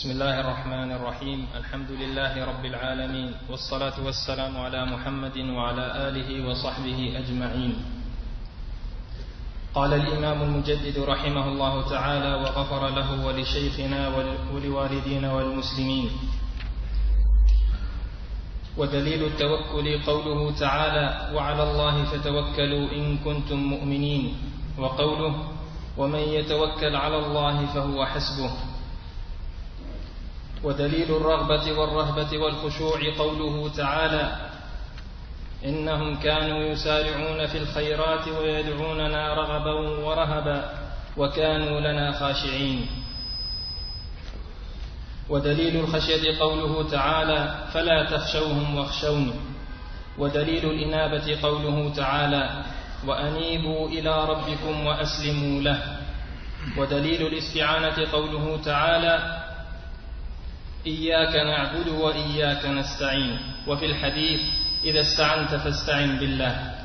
بسم الله الرحمن الرحيم. الحمد لله رب العالمين، والصلاة والسلام على محمد وعلى آله وصحبه أجمعين. قال الإمام المجدد رحمه الله تعالى وغفر له ولشيخنا ولوالدينا والمسلمين: ودليل التوكل قوله تعالى: وعلى الله فتوكلوا إن كنتم مؤمنين، وقوله: ومن يتوكل على الله فهو حسبه. ودليل الرغبة والرهبة والخشوع قوله تعالى: إنهم كانوا يسارعون في الخيرات ويدعوننا رغبا ورهبا وكانوا لنا خاشعين. ودليل الخشية قوله تعالى: فلا تخشوهم واخشوني. ودليل الإنابة قوله تعالى: وأنيبوا إلى ربكم وأسلموا له. ودليل الاستعانة قوله تعالى: إياك نعبد وإياك نستعين. وفي الحديث: إذا استعنت فاستعن بالله.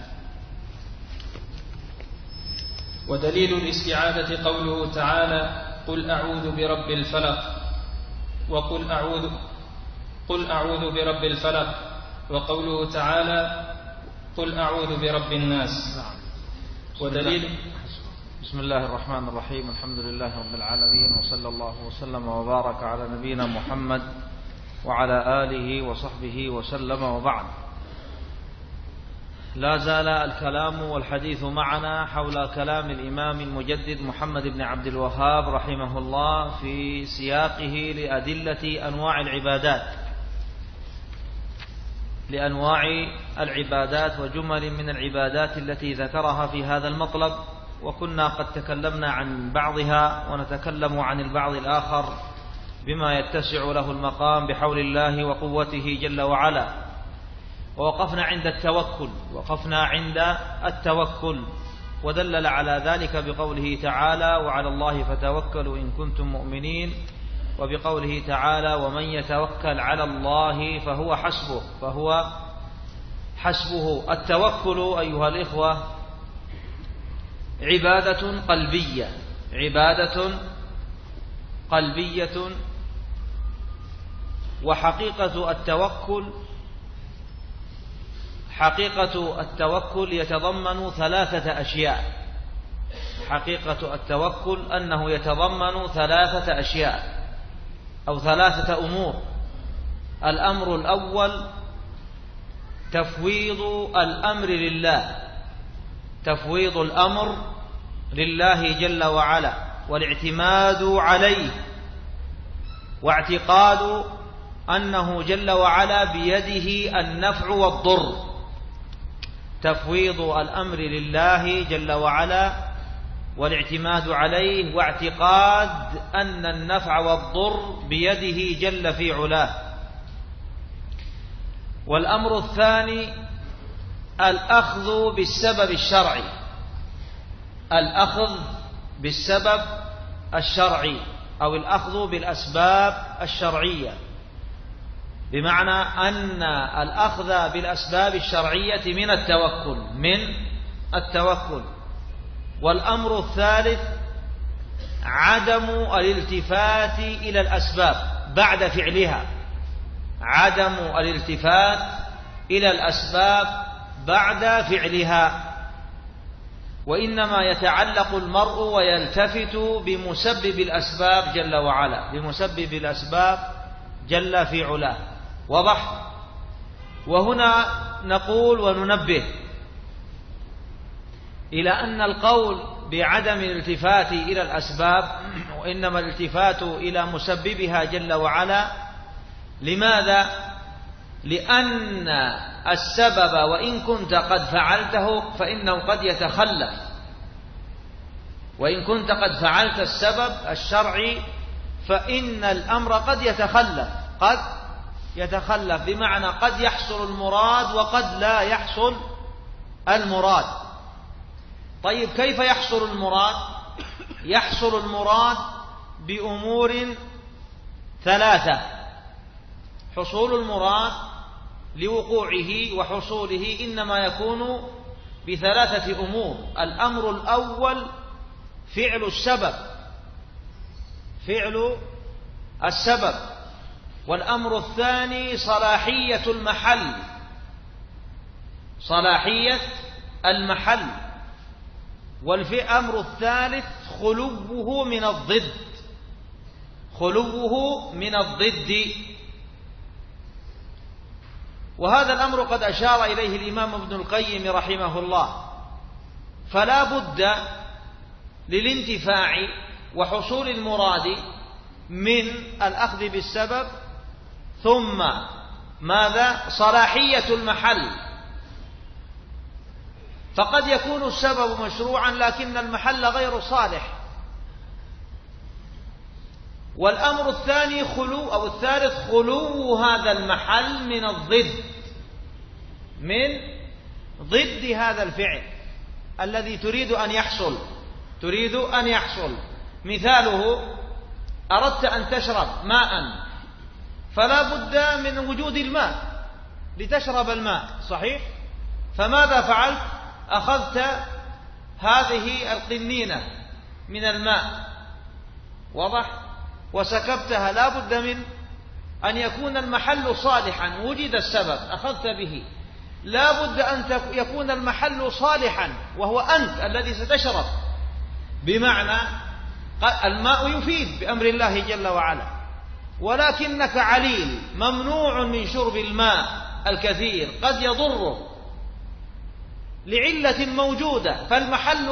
ودليل الاستعاذة قوله تعالى: قل أعوذ برب الفلق، وقل أعوذ برب الفلق. وقوله تعالى: قل أعوذ برب الناس. ودليل بسم الله الرحمن الرحيم. الحمد لله رب العالمين، وصلى الله وسلم وبارك على نبينا محمد وعلى آله وصحبه وسلم، وبعد. لا زال الكلام والحديث معنا حول كلام الإمام المجدد محمد بن عبد الوهاب رحمه الله في سياقه لأدلة لأنواع العبادات وجمل من العبادات التي ذكرها في هذا المطلب، وكنا قد تكلمنا عن بعضها ونتكلم عن البعض الآخر بما يتسع له المقام بحول الله وقوته جل وعلا. ووقفنا عند التوكل، ودلل على ذلك بقوله تعالى: وعلى الله فتوكلوا إن كنتم مؤمنين، وبقوله تعالى: ومن يتوكل على الله فهو حسبه. التوكل أيها الإخوة عبادة قلبية، وحقيقة التوكل يتضمن ثلاثة أشياء. حقيقة التوكل أنه يتضمن ثلاثة أشياء أو ثلاثة أمور. الأمر الأول تفويض الأمر لله جل وعلا، والاعتماد عليه، واعتقاد أنه جل وعلا بيده النفع والضر. تفويض الأمر لله جل وعلا والاعتماد عليه، واعتقاد أن النفع والضر بيده جل في علاه. والأمر الثاني الأخذ بالسبب الشرعي، أو الأخذ بالأسباب الشرعية، بمعنى أن الأخذ بالأسباب الشرعية من التوكل. والأمر الثالث عدم الالتفات إلى الأسباب بعد فعلها، بعد فعلها، وإنما يتعلق المرء ويلتفت بمسبب الأسباب جل وعلا، بمسبب الأسباب جل في علاه. واضح؟ وهنا نقول وننبه إلى أن القول بعدم الالتفات إلى الأسباب، وإنما الالتفات إلى مسببها جل وعلا. لماذا؟ لأن السبب وإن كنت قد فعلته فإنه قد يتخلف، وإن كنت قد فعلت السبب الشرعي فإن الأمر قد يتخلف، بمعنى قد يحصل المراد وقد لا يحصل المراد. طيب، كيف يحصل المراد؟ يحصل المراد بأمور ثلاثة. حصول المراد لوقوعه وحصوله إنما يكون بثلاثة أمور. الأمر الأول فعل السبب. والأمر الثاني صلاحية المحل، صلاحية المحل. والأمر الثالث خلوه من الضد، خلوه من الضد. وهذا الأمر قد أشار إليه الإمام ابن القيم رحمه الله. فلا بد للانتفاع وحصول المراد من الأخذ بالسبب، ثم ماذا؟ صلاحية المحل. فقد يكون السبب مشروعا لكن المحل غير صالح. والأمر الثاني أو الثالث خلو هذا المحل من الضد، من ضد هذا الفعل الذي تريد أن يحصل. مثاله: أردت أن تشرب ماء، فلا بد من وجود الماء لتشرب الماء، صحيح؟ فماذا فعلت؟ أخذت هذه القنينة من الماء، واضح؟ وسكبتها. لا بد من أن يكون المحل صالحا، وجد السبب أخذت به. لا بد أن يكون المحل صالحا، وهو أنت الذي ستشرب. بمعنى الماء يفيد بأمر الله جل وعلا، ولكنك عليل ممنوع من شرب الماء الكثير، قد يضره لعلة موجودة، فالمحل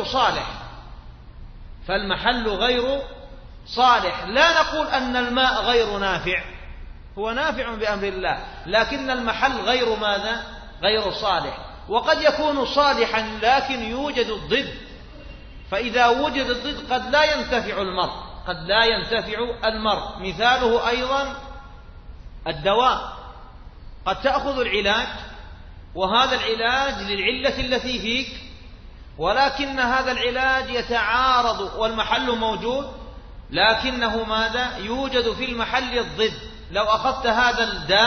غير صالح. لا نقول أن الماء غير نافع، هو نافع بأمر الله، لكن المحل غير ماذا؟ غير صالح. وقد يكون صالحا لكن يوجد الضد، فإذا وجد الضد قد لا ينتفع المرء. مثاله أيضا الدواء. قد تأخذ العلاج، وهذا العلاج للعلة التي فيك، ولكن هذا العلاج يتعارض والمحل موجود، لكنه ماذا؟ يوجد في المحل الضد. لو أخذت هذا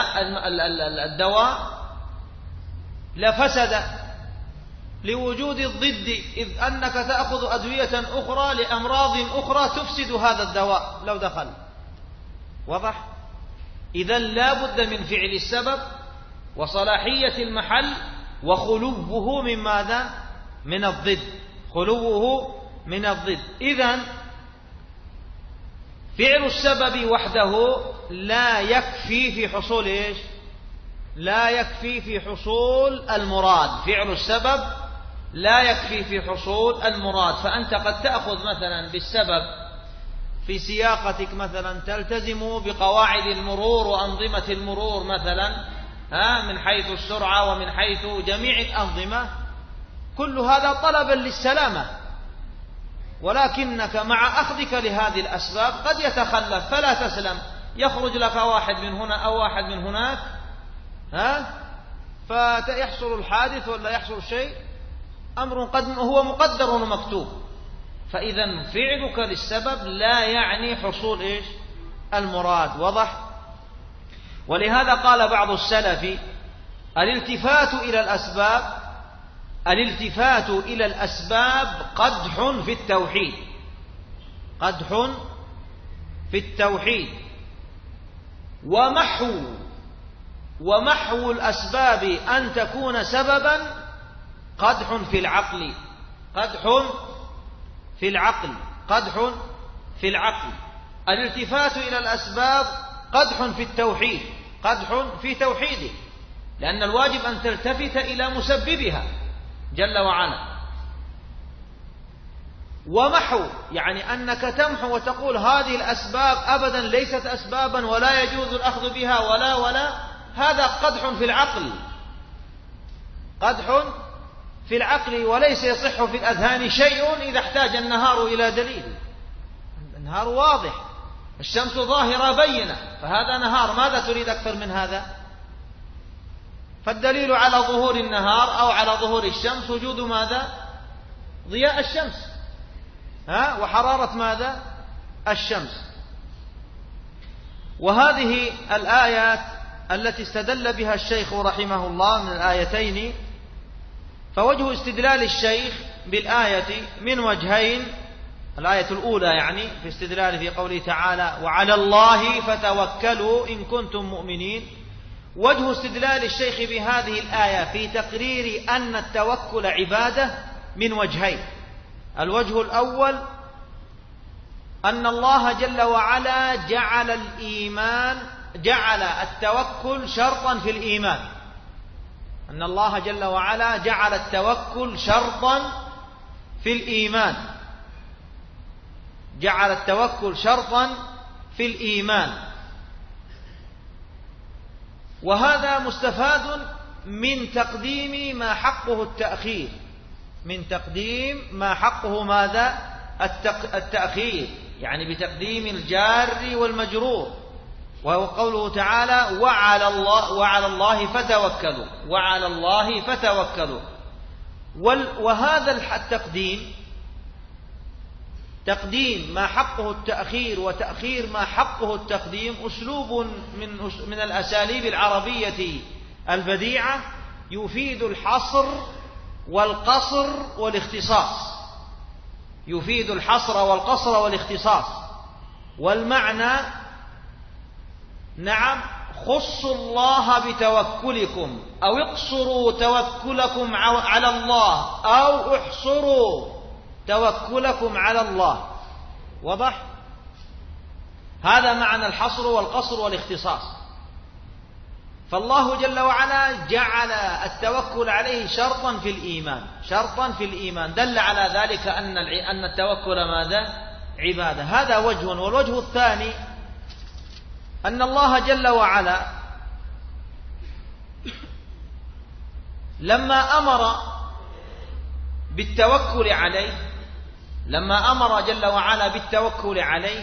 الدواء لفسد لوجود الضد، إذ أنك تأخذ أدوية أخرى لأمراض أخرى تفسد هذا الدواء لو دخل. واضح؟ إذن لا بد من فعل السبب وصلاحية المحل وخلوه من ماذا؟ من الضد، خلوه من الضد. إذن فعل السبب وحده لا يكفي في حصول إيش؟ لا يكفي في حصول المراد. فعل السبب لا يكفي في حصول المراد. فأنت قد تأخذ مثلا بالسبب في سياقتك، مثلا تلتزم بقواعد المرور وأنظمة المرور مثلا، من حيث السرعة ومن حيث جميع الأنظمة، كل هذا طلبا للسلامة، ولكنك مع أخذك لهذه الأسباب قد يتخلف فلا تسلم، يخرج لك واحد من هنا أو واحد من هناك، فيحصل الحادث ولا يحصل شيء، أمر قد هو مقدر ومكتوب. فإذا فعلك للسبب لا يعني حصول إيش؟ المراد. وضح؟ ولهذا قال بعض السلف: الالتفات إلى الأسباب قدح في التوحيد، ومحو الأسباب أن تكون سببا قدح في العقل. الالتفات إلى الأسباب قدح في التوحيد، قدح في توحيده، لأن الواجب أن تلتفت إلى مسببها جل وعلا. ومحو يعني أنك تمحو وتقول هذه الأسباب أبدا ليست أسبابا ولا يجوز الأخذ بها ولا، هذا قدح في العقل، وليس يصح في الأذهان شيء إذا احتاج النهار إلى دليل. النهار واضح، الشمس ظاهرة بينة، فهذا نهار، ماذا تريد أكثر من هذا؟ فالدليل على ظهور النهار أو على ظهور الشمس وجود ماذا؟ ضياء الشمس، وحرارة ماذا؟ الشمس. وهذه الآيات التي استدل بها الشيخ رحمه الله من الآيتين، فوجه استدلال الشيخ بالآية من وجهين: الآية الأولى يعني في استدلال في قوله تعالى وعلى الله فتوكلوا إن كنتم مؤمنين. وجه استدلال الشيخ بهذه الآية في تقرير أن التوكل عبادة من وجهين. الوجه الأول أن الله جل وعلا جعل التوكل شرطا في الإيمان. أن الله جل وعلا جعل التوكل شرطا في الإيمان، جعل التوكل شرطا في الإيمان. وهذا مستفاد من تقديم ما حقه التأخير، من تقديم ما حقه ماذا؟ التأخير، يعني بتقديم الجار والمجرور، وهو قوله تعالى وعلى الله فتوكلوا، وعلى الله فتوكلوا. وهذا التقديم، تقديم ما حقه التأخير وتأخير ما حقه التقديم، أسلوب من الأساليب العربية البديعة يفيد الحصر والقصر والاختصاص، يفيد الحصر والقصر والاختصاص. والمعنى نعم خصوا الله بتوكلكم، أو اقصروا توكلكم على الله، أو احصروا توكلكم على الله. واضح؟ هذا معنى الحصر والقصر والاختصاص. فالله جل وعلا جعل التوكل عليه شرطا في الإيمان، شرطا في الإيمان، دل على ذلك أن التوكل ماذا؟ عبادة. هذا وجه. والوجه الثاني أن الله جل وعلا لما أمر بالتوكل عليه، لما أمر جل وعلا بالتوكل عليه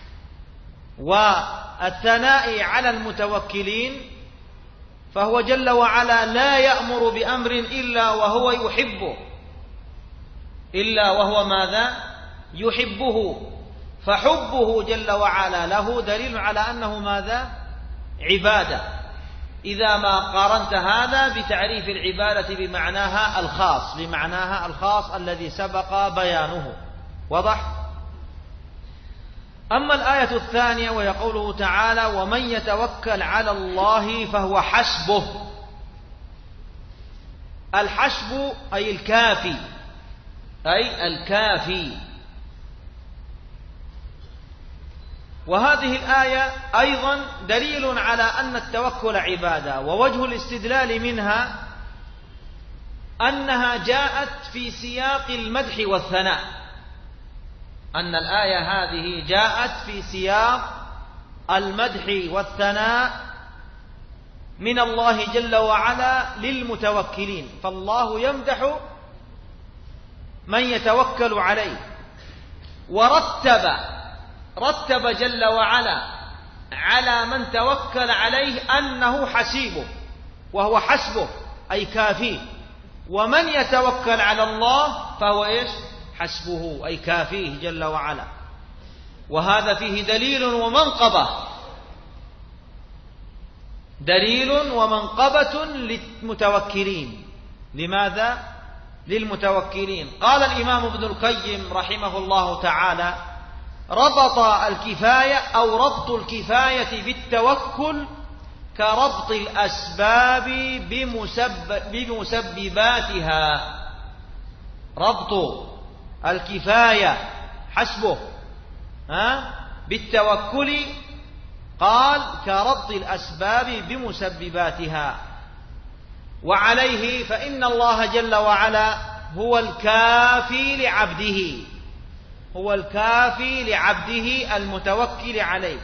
والثناء على المتوكلين، فهو جل وعلا لا يأمر بأمر إلا وهو يحبه، إلا وهو ماذا؟ يحبه. فحبه جل وعلا له دليل على أنه ماذا؟ عبادة، إذا ما قارنت هذا بتعريف العبادة بمعناها الخاص، بمعناها الخاص الذي سبق بيانه. واضح؟ أما الآية الثانية وهي قوله تعالى ومن يتوكل على الله فهو حسبه. الحسب أي الكافي، أي الكافي. وهذه الآية أيضا دليل على أن التوكل عبادة. ووجه الاستدلال منها أنها جاءت في سياق المدح والثناء، أن الآية هذه جاءت في سياق المدح والثناء من الله جل وعلا للمتوكلين. فالله يمدح من يتوكل عليه، ورتب جل وعلا على من توكل عليه أنه حسيبه، وهو حسبه أي كافيه. ومن يتوكل على الله فهو إيش؟ حسبه أي كافيه جل وعلا. وهذا فيه دليل ومنقبة، دليل ومنقبة للمتوكلين. لماذا؟ للمتوكلين. قال الإمام ابن القيم رحمه الله تعالى ربط الكفاية أو ربط الكفاية بالتوكل كربط الأسباب بمسبباتها. ربط الكفاية حسبه بالتوكل قال كربط الأسباب بمسبباتها. وعليه فإن الله جل وعلا هو الكافي لعبده، هو الكافي لعبده المتوكل عليه.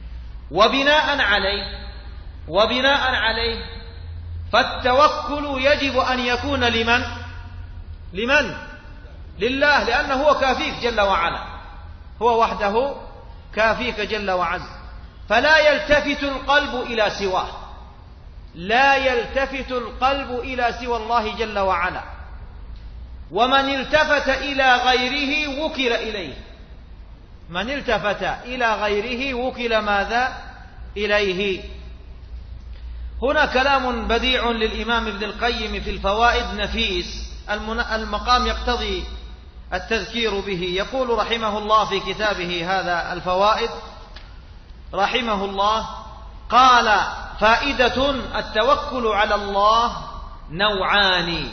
وبناء عليه فالتوكل يجب أن يكون لمن؟ لله، لأنه هو كافيك جل وعلا، هو وحده كافيك جل وعز. فلا يلتفت القلب إلى سواه، لا يلتفت القلب إلى سوى الله جل وعلا. ومن التفت إلى غيره وكل إليه، من التفت إلى غيره وكل ماذا؟ إليه. هنا كلام بديع للإمام ابن القيم في الفوائد نفيس. المقام يقتضي التذكير به. يقول رحمه الله في كتابه هذا الفوائد رحمه الله: قال: فائدة: التوكل على الله نوعان: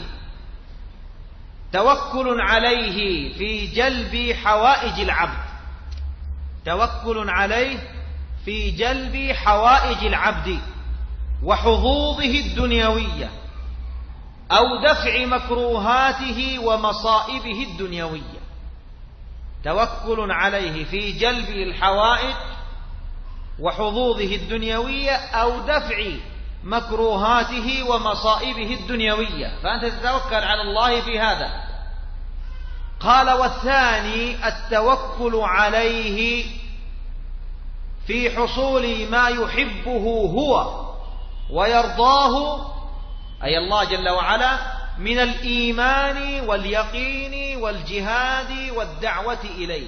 توكل عليه في جلب حوائج العبد، توكل عليه في جلب حوائج العبد وحظوظه الدنيوية أو دفع مكروهاته ومصائبه الدنيوية. توكل عليه في جلب الحوائج وحظوظه الدنيوية أو دفع مكروهاته ومصائبه الدنيوية، فأنت تتوكل على الله في هذا. قال: والثاني التوكل عليه في حصول ما يحبه هو ويرضاه، أي الله جل وعلا، من الإيمان واليقين والجهاد والدعوة إليه.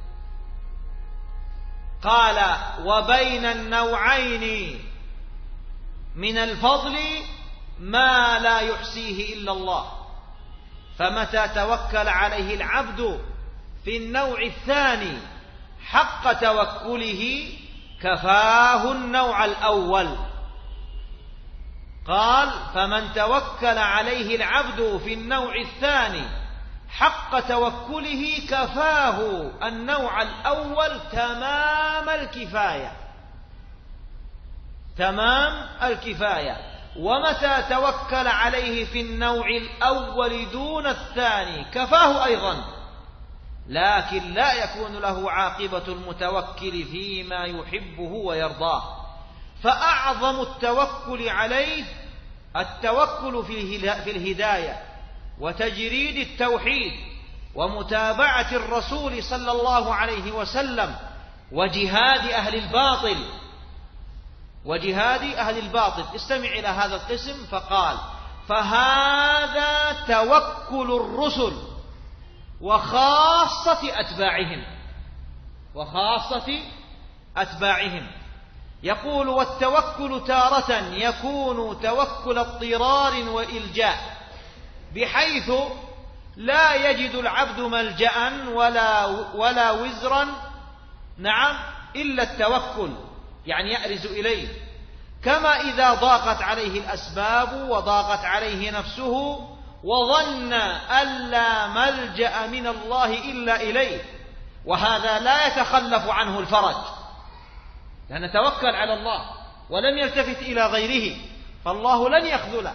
قال: وبين النوعين من الفضل ما لا يحصيه إلا الله، فمتى توكل عليه العبد في النوع الثاني حق توكله كفاه النوع الأول. قال: فمن توكل عليه العبد في النوع الثاني حق توكله كفاه النوع الأول تمام الكفاية، تمام الكفاية. ومتى توكل عليه في النوع الأول دون الثاني كفاه أيضا، لكن لا يكون له عاقبة المتوكل فيما يحبه ويرضاه. فأعظم التوكل عليه التوكل في الهداية وتجريد التوحيد ومتابعة الرسول صلى الله عليه وسلم وجهاد أهل الباطل، وجهاد أهل الباطل. استمع إلى هذا القسم فقال: فهذا توكل الرسل وخاصة أتباعهم، وخاصة أتباعهم. يقول: والتوكل تارة يكون توكل اضطرار وإلجاء، بحيث لا يجد العبد ملجأ ولا وزرا، نعم، إلا التوكل، يعني يأرز إليه، كما إذا ضاقت عليه الأسباب وضاقت عليه نفسه وظن أن لا ملجأ من الله إلا إليه، وهذا لا يتخلف عنه الفرج، لأنه توكل على الله ولم يلتفت إلى غيره، فالله لن يخذله.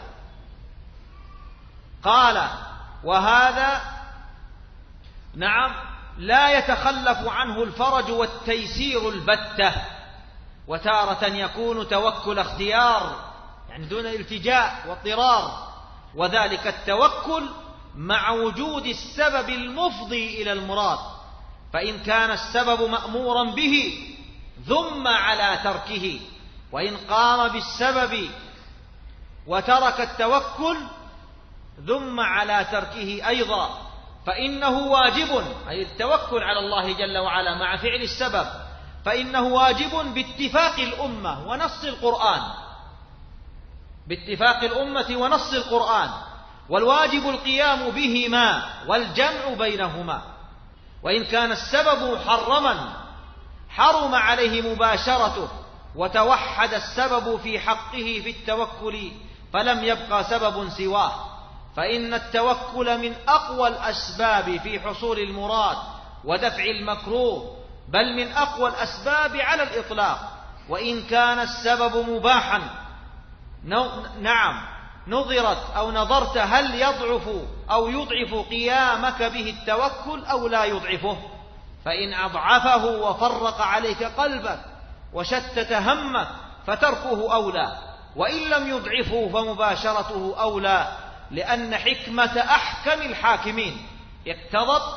قال: وهذا، نعم، لا يتخلف عنه الفرج والتيسير البتة. وتارة يكون توكل اختيار، يعني دون التجاء واضطرار، وذلك التوكل مع وجود السبب المفضي إلى المراد، فإن كان السبب مأمورا به ذم على تركه، وإن قام بالسبب وترك التوكل ذم على تركه أيضا، فإنه واجب، أي التوكل على الله جل وعلا مع فعل السبب، فإنه واجب باتفاق الأمة ونص القرآن، باتفاق الأمة ونص القرآن، والواجب القيام بهما والجمع بينهما. وإن كان السبب محرما حرم عليه مباشرته، وتوحد السبب في حقه في التوكل فلم يبقى سبب سواه، فإن التوكل من أقوى الأسباب في حصول المراد ودفع المكروه، بل من أقوى الأسباب على الإطلاق. وإن كان السبب مباحا، نعم، نظرت أو نظرت هل يضعف أو يضعف قيامك به التوكل أو لا يضعفه، فإن أضعفه وفرق عليك قلبك وشتت همك فتركه أولى، وإن لم يضعفه فمباشرته أولى، لأن حكمة أحكم الحاكمين اقتضت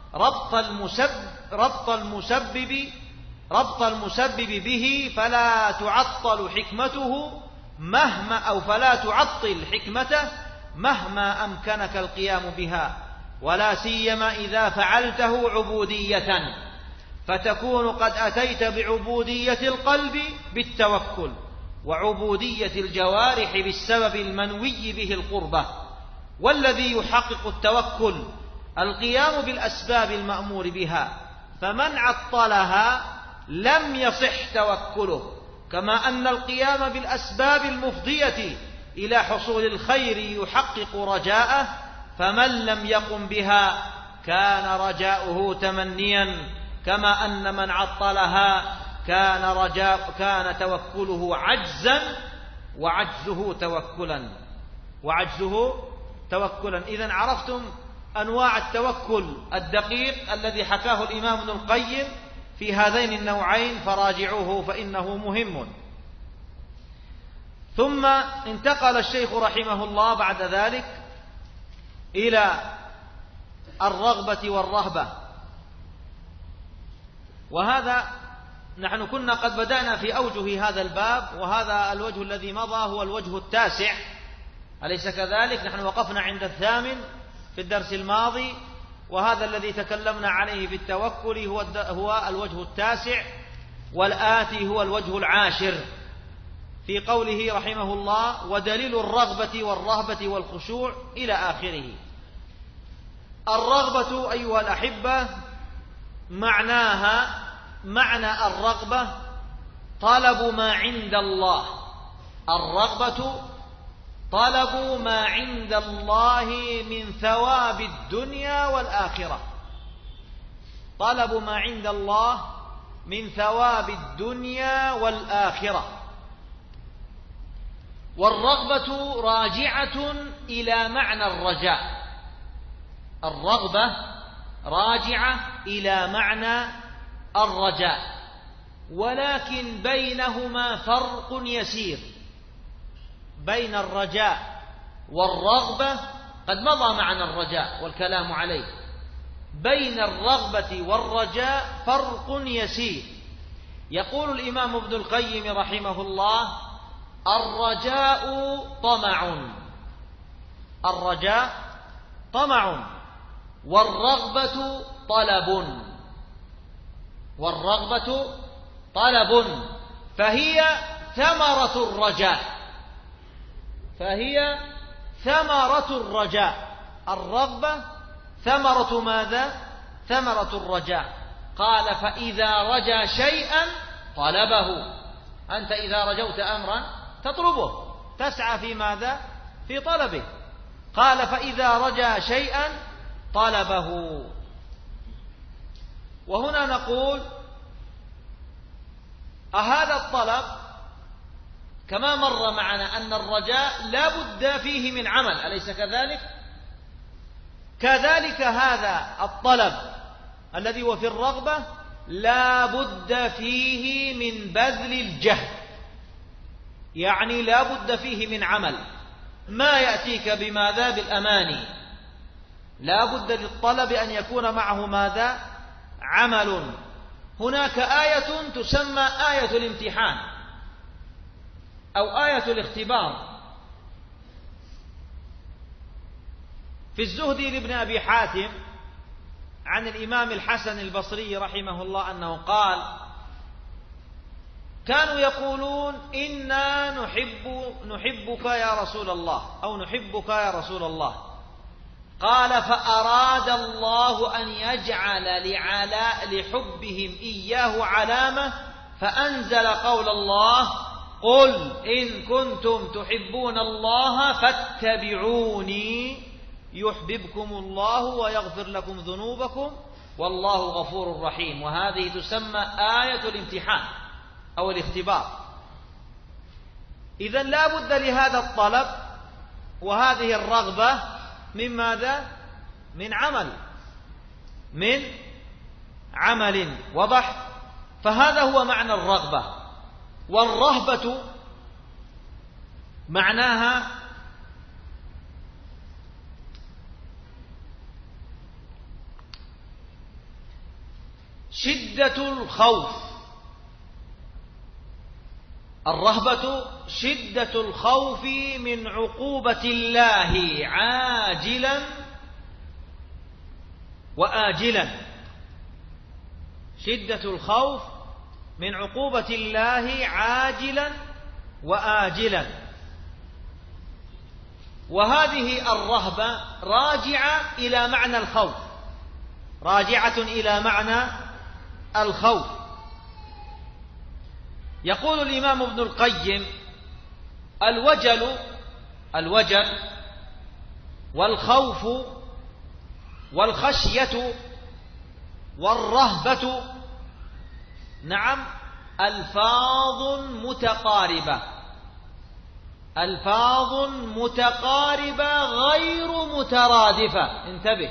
ربط المسبب به، فلا تعطل حكمته فلا تعطل حكمته مهما أمكنك القيام بها، ولا سيما إذا فعلته عبودية، فتكون قد أتيت بعبودية القلب بالتوكل، وعبودية الجوارح بالسبب المنوي به القربة. والذي يحقق التوكل القيام بالأسباب المأمور بها، فمن عطلها لم يصح توكله، كما أن القيام بالأسباب المفضية إلى حصول الخير يحقق رجاءه، فمن لم يقم بها كان رجاؤه تمنيا، كما أن من عطلها كان توكله عجزا وعجزه توكلا. إذن عرفتم أنواع التوكل الدقيق الذي حكاه الإمام ابن القيم في هذين النوعين، فراجعوه فإنه مهم. ثم انتقل الشيخ رحمه الله بعد ذلك إلى الرغبة والرهبة، وهذا نحن كنا قد بدأنا في أوجه هذا الباب، وهذا الوجه الذي مضى هو الوجه التاسع، أليس كذلك؟ نحن وقفنا عند 8 في الدرس الماضي، وهذا الذي تكلمنا عليه في التوكل هو الوجه التاسع، والآتي هو الوجه 10 في قوله رحمه الله: ودليل الرغبة والرهبة والخشوع إلى آخره. الرغبة أيها الأحبة معنى الرغبة طلب ما عند الله، الرغبة طلب ما عند الله من ثواب الدنيا والآخرة، طلب ما عند الله من ثواب الدنيا والآخرة. والرغبة راجعة إلى معنى الرجاء، الرغبة راجعة إلى معنى الرجاء، ولكن بينهما فرق يسير. بين الرجاء والرغبة قد مضى معنى الرجاء والكلام عليه، بين الرغبة والرجاء فرق يسير. يقول الإمام ابن القيم رحمه الله: الرجاء طمع، والرغبة طلب، فهي ثمرة الرجاء. الرغبة ثمرة ماذا؟ ثمرة الرجاء. قال: فإذا رجا شيئا طلبه. أنت إذا رجوت أمرا تطلبه، تسعى في ماذا؟ في طلبه. قال: فإذا رجا شيئا طلبه. وهنا نقول: أهذا الطلب كما مر معنا أن الرجاء لا بد فيه من عمل، أليس كذلك؟ كذلك هذا الطلب الذي هو في الرغبة لا بد فيه من بذل الجهد، يعني لا بد فيه من عمل، ما يأتيك بماذا؟ بالأماني. لا بد للطلب أن يكون معه ماذا؟ عمل. هناك آية تسمى آية الامتحان أو آية الاختبار. في الزهد لابن أبي حاتم عن الإمام الحسن البصري رحمه الله أنه قال: كانوا يقولون: إنا نحبك يا رسول الله، أو نحبك يا رسول الله. قال: فأراد الله أن يجعل لحبهم إياه علامة، فأنزل قول الله: قل إن كنتم تحبون الله فاتبعوني يحببكم الله ويغفر لكم ذنوبكم والله غفور رحيم. وهذه تسمى آية الامتحان أو الاختبار. إذن لا بد لهذا الطلب وهذه الرغبة من ماذا؟ من عمل وضح. فهذا هو معنى الرغبة. والرهبة معناها شدة الخوف. الرهبة شدة الخوف من عقوبة الله عاجلا وآجلا. شدة الخوف من عقوبة الله عاجلا وآجلا. وهذه الرهبة راجعة إلى معنى الخوف، راجعة إلى معنى الخوف. يقول الإمام ابن القيم: الوجل والخوف والخشية والرهبة نعم ألفاظ متقاربة غير مترادفة. انتبه،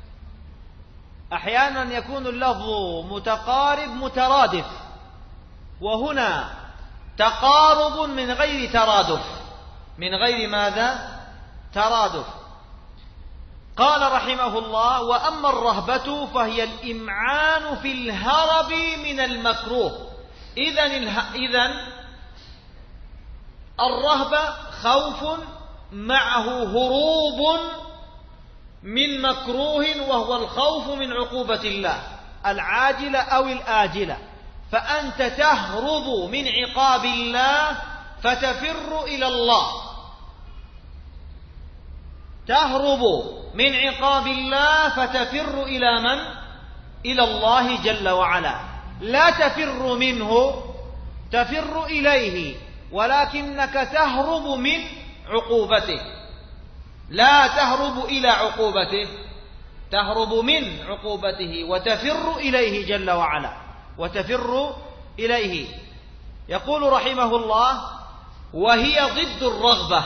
أحيانا يكون اللفظ متقارب مترادف، وهنا تقارب من غير ترادف. من غير ماذا؟ ترادف. قال رحمه الله: وأما الرهبة فهي الإمعان في الهرب من المكروه. إذن الرهبة خوف معه هروب من مكروه، وهو الخوف من عقوبة الله العاجلة أو الآجلة. فأنت تهرب من عقاب الله فتفر إلى الله، تهرب من عقاب الله فتفر إلى من؟ إلى الله جل وعلا. لا تفر منه، تفر إليه، ولكنك تهرب من عقوبته. لا تهرب إلى عقوبته، تهرب من عقوبته وتفر إليه جل وعلا، وتفر إليه. يقول رحمه الله: وهي ضد الرغبة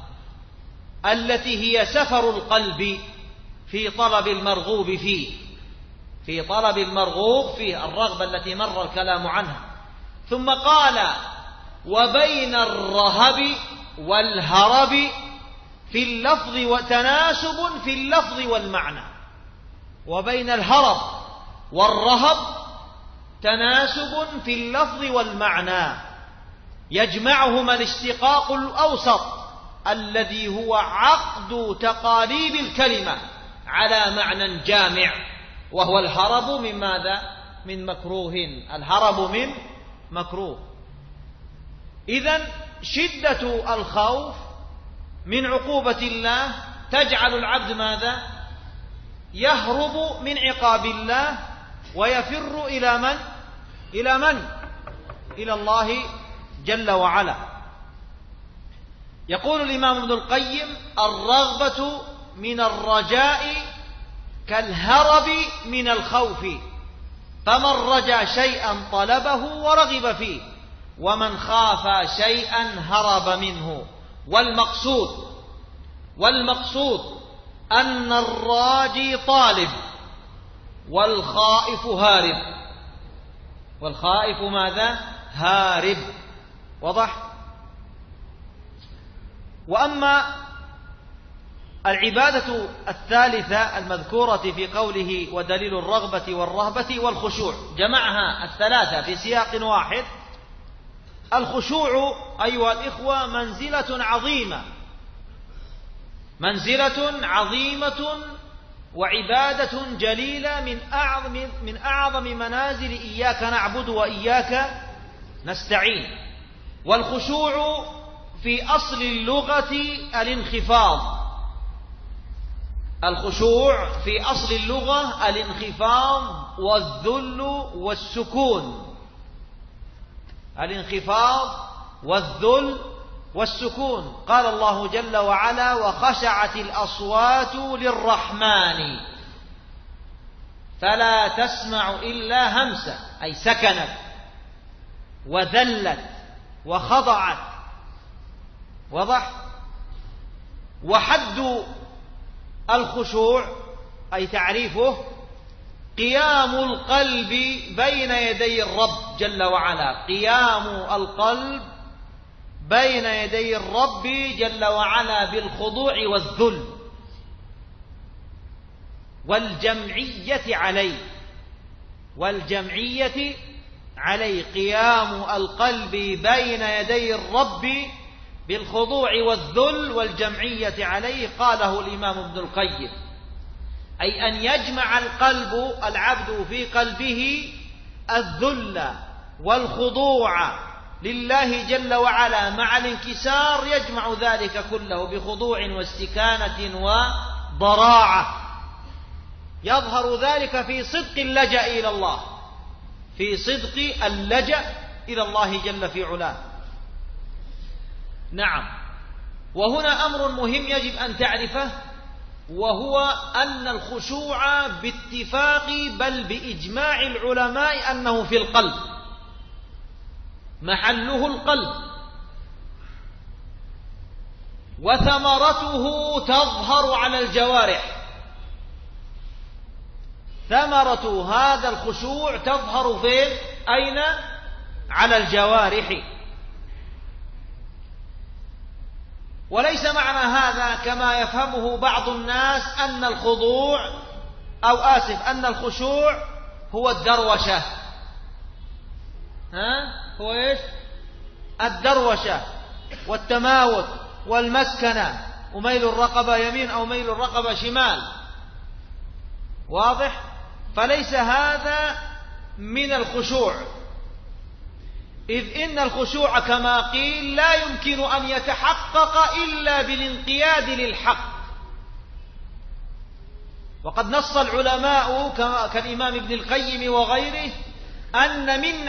التي هي سفر القلب في طلب المرغوب فيه، في طلب المرغوب فيه، الرغبة التي مر الكلام عنها. ثم قال: وبين الرهب والهرب في اللفظ وتناسب في اللفظ والمعنى. وبين الهرب والرهب تناسب في اللفظ والمعنى، يجمعهما الاشتقاق الأوسط الذي هو عقد تقاليب الكلمة على معنى جامع، وهو الهرب من ماذا؟ من مكروه. الهرب من مكروه. إذن شدة الخوف من عقوبة الله تجعل العبد ماذا؟ يهرب من عقاب الله ويفر إلى من؟ إلى من؟ إلى الله جل وعلا. يقول الإمام ابن القيم: الرغبة من الرجاء كالهرب من الخوف، فمن رجا شيئا طلبه ورغب فيه، ومن خاف شيئا هرب منه. والمقصود أن الراجي طالب والخائف هارب. والخائف ماذا؟ هارب. وضح؟ وأما العبادة الثالثة المذكورة في قوله: ودليل الرغبة والرهبة والخشوع، جمعها الثلاثة في سياق واحد. الخشوع أيها الإخوة منزلة عظيمة وعبادة جليلة من أعظم منازل إياك نعبد وإياك نستعين. والخشوع في أصل اللغة الانخفاض. الخشوع في أصل اللغة الانخفاض والذل والسكون. الانخفاض والذل والسكون. قال الله جل وعلا: وخشعت الأصوات للرحمن فلا تسمع إلا همسا، أي سكنت وذلت وخضعت. وضح؟ وحد الخشوع أي تعريفه: قيام القلب بين يدي الرب جل وعلا. قيام القلب بين يدي الرب جل وعلا بالخضوع والذل والجمعية عليه. قيام القلب بين يدي الرب بالخضوع والذل والجمعية عليه. قاله الإمام ابن القيم: أي أن يجمع العبد في قلبه الذل والخضوع لله جل وعلا مع الانكسار، يجمع ذلك كله بخضوع واستكانة وضراعة. يظهر ذلك في صدق اللجأ إلى الله، في صدق اللجأ إلى الله جل في علاه. نعم. وهنا أمر مهم يجب أن تعرفه، وهو أن الخشوع باتفاق بل بإجماع العلماء أنه في القلب، محله القلب، وثمرته تظهر على الجوارح. ثمرة هذا الخشوع تظهر فين؟ أين؟ على الجوارح. وليس معنى هذا كما يفهمه بعض الناس أن الخضوع أن الخشوع هو الدروشة. هو إيش؟ الدروشة والتماوت والمسكنة وميل الرقبة يمين أو ميل الرقبة شمال. واضح؟ فليس هذا من الخشوع، إذ إن الخشوع كما قيل لا يمكن أن يتحقق إلا بالانقياد للحق. وقد نص العلماء كالإمام ابن القيم وغيره أن من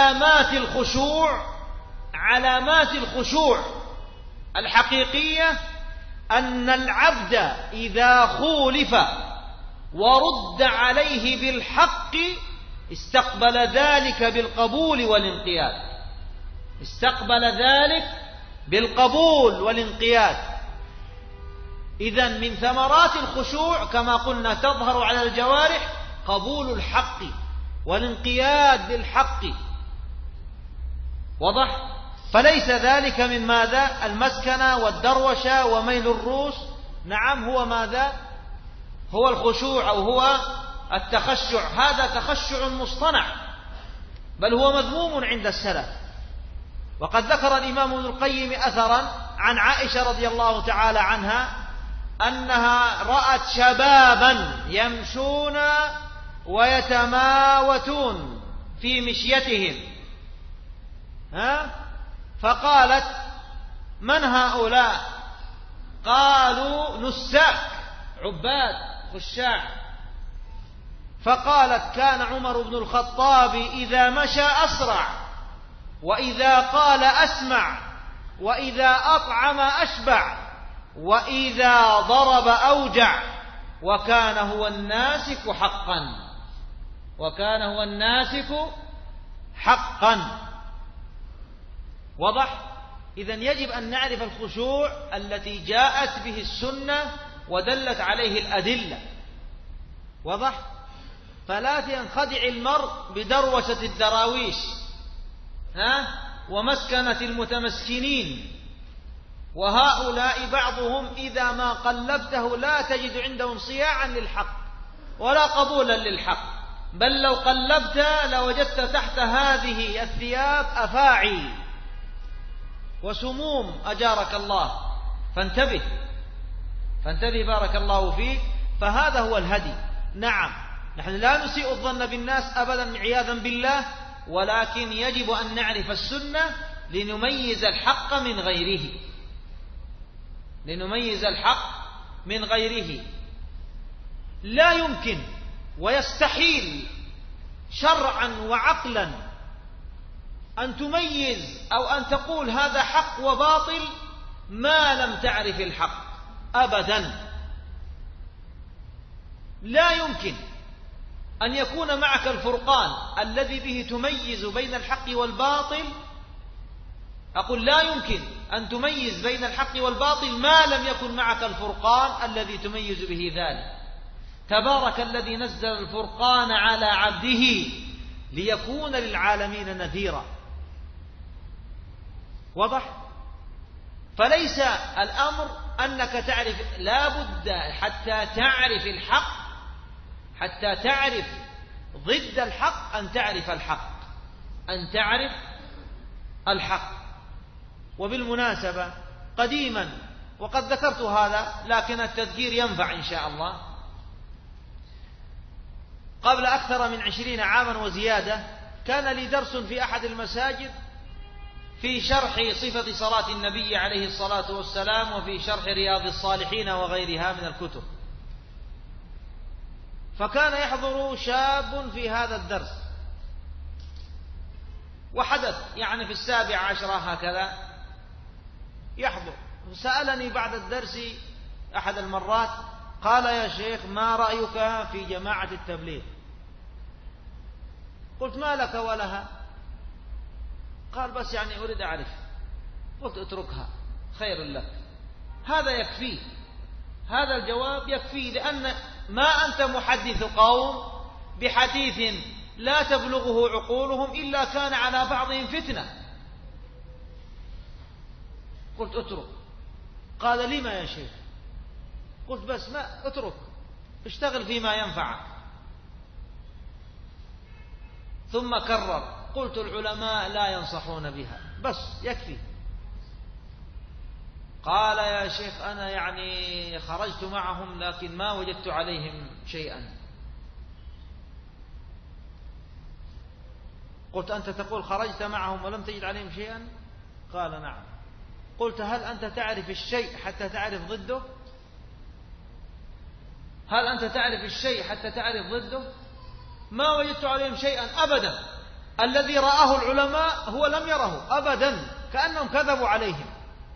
علامات الخشوع الحقيقية أن العبد إذا خولف ورد عليه بالحق استقبل ذلك بالقبول والانقياد، استقبل ذلك بالقبول والانقياد. إذن من ثمرات الخشوع كما قلنا تظهر على الجوارح قبول الحق والانقياد للحق. وضح؟ فليس ذلك من ماذا؟ المسكنة والدروشة وميل الرؤوس. نعم، هو ماذا؟ هو الخشوع أو هو التخشع. هذا تخشع مصطنع، بل هو مذموم عند السلف. وقد ذكر الإمام ابن القيم أثرا عن عائشة رضي الله تعالى عنها أنها رأت شبابا يمشون ويتماوتون في مشيتهم، فقالت: من هؤلاء؟ قالوا: نساك، عباد، خشاع. فقالت: كان عمر بن الخطاب إذا مشى أسرع، وإذا قال أسمع، وإذا أطعم أشبع، وإذا ضرب أوجع، وكان هو الناسك حقا، وكان هو الناسك حقا. وضح؟ إذن يجب أن نعرف الخشوع التي جاءت به السنة ودلت عليه الأدلة. وضح؟ فلا ينخدع المرء بدروشة الدراويش ومسكنة المتمسكنين، وهؤلاء بعضهم إذا ما قلبته لا تجد عندهم صياعا للحق ولا قبولا للحق، بل لو قلبت لوجدت تحت هذه الثياب أفاعي وسموم أجارك الله. فانتبه بارك الله فيك. فهذا هو الهدي. نعم، نحن لا نسيء الظن بالناس أبدا عياذا بالله، ولكن يجب أن نعرف السنة لنميز الحق من غيره، لنميز الحق من غيره. لا يمكن ويستحيل شرعا وعقلا أن تميز أو أن تقول هذا حق وباطل ما لم تعرف الحق أبدا. لا يمكن أن يكون معك الفرقان الذي به تميز بين الحق والباطل. أقول لا يمكن أن تميز بين الحق والباطل ما لم يكن معك الفرقان الذي تميز به ذلك. تبارك الذي نزل الفرقان على عبده ليكون للعالمين نذيرا. واضح؟ فليس الأمر أنك تعرف، لا بد حتى تعرف الحق، حتى تعرف ضد الحق أن تعرف الحق، أن تعرف الحق. وبالمناسبة قديما، وقد ذكرت هذا لكن التذكير ينفع إن شاء الله، قبل أكثر من 20 عاما وزيادة كان لي درس في أحد المساجد في شرح صفة صلاة النبي عليه الصلاة والسلام، وفي شرح رياض الصالحين وغيرها من الكتب. فكان يحضر شاب في هذا الدرس، وحدث يعني في 17 هكذا يحضر، سألني بعد الدرس أحد المرات قال: يا شيخ ما رأيك في جماعة التبليغ؟ قلت: ما لك ولها؟ قال: بس يعني أريد أعرف. قلت: اتركها خير لك. هذا يكفي، هذا الجواب يكفي، لأن ما أنت محدث قوم بحديث لا تبلغه عقولهم إلا كان على بعضهم فتنة. قلت: اترك. قال: لما يا شيخ؟ قلت: بس ما اترك، اشتغل فيما ينفعك. ثم كرر. قلت: العلماء لا ينصحون بها، بس يكفي. قال: يا شيخ أنا يعني خرجت معهم لكن ما وجدت عليهم شيئا. قلت: أنت تقول خرجت معهم ولم تجد عليهم شيئا؟ قال: نعم. قلت: هل أنت تعرف الشيء حتى تعرف ضده؟ هل أنت تعرف الشيء حتى تعرف ضده؟ ما وجدت عليهم شيئا أبدا. الذي رآه العلماء هو لم يره أبدا، كأنهم كذبوا عليهم.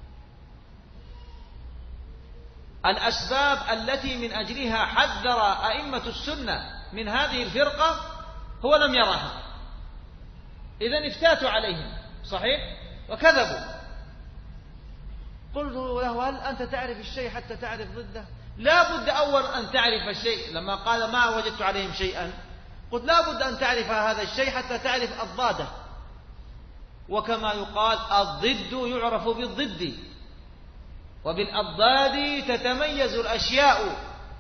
الأسباب التي من أجلها حذر أئمة السنة من هذه الفرقة هو لم يرها، إذن افتاتوا عليهم صحيح وكذبوا. قلت له: هل أنت تعرف الشيء حتى تعرف ضده؟ لا بد أول أن تعرف الشيء. لما قال ما وجدت عليهم شيئا قلت: لا بد أن تعرف هذا الشيء حتى تعرف أضداده. وكما يقال: الضد يعرف بالضد، وبالأضداد تتميز الأشياء.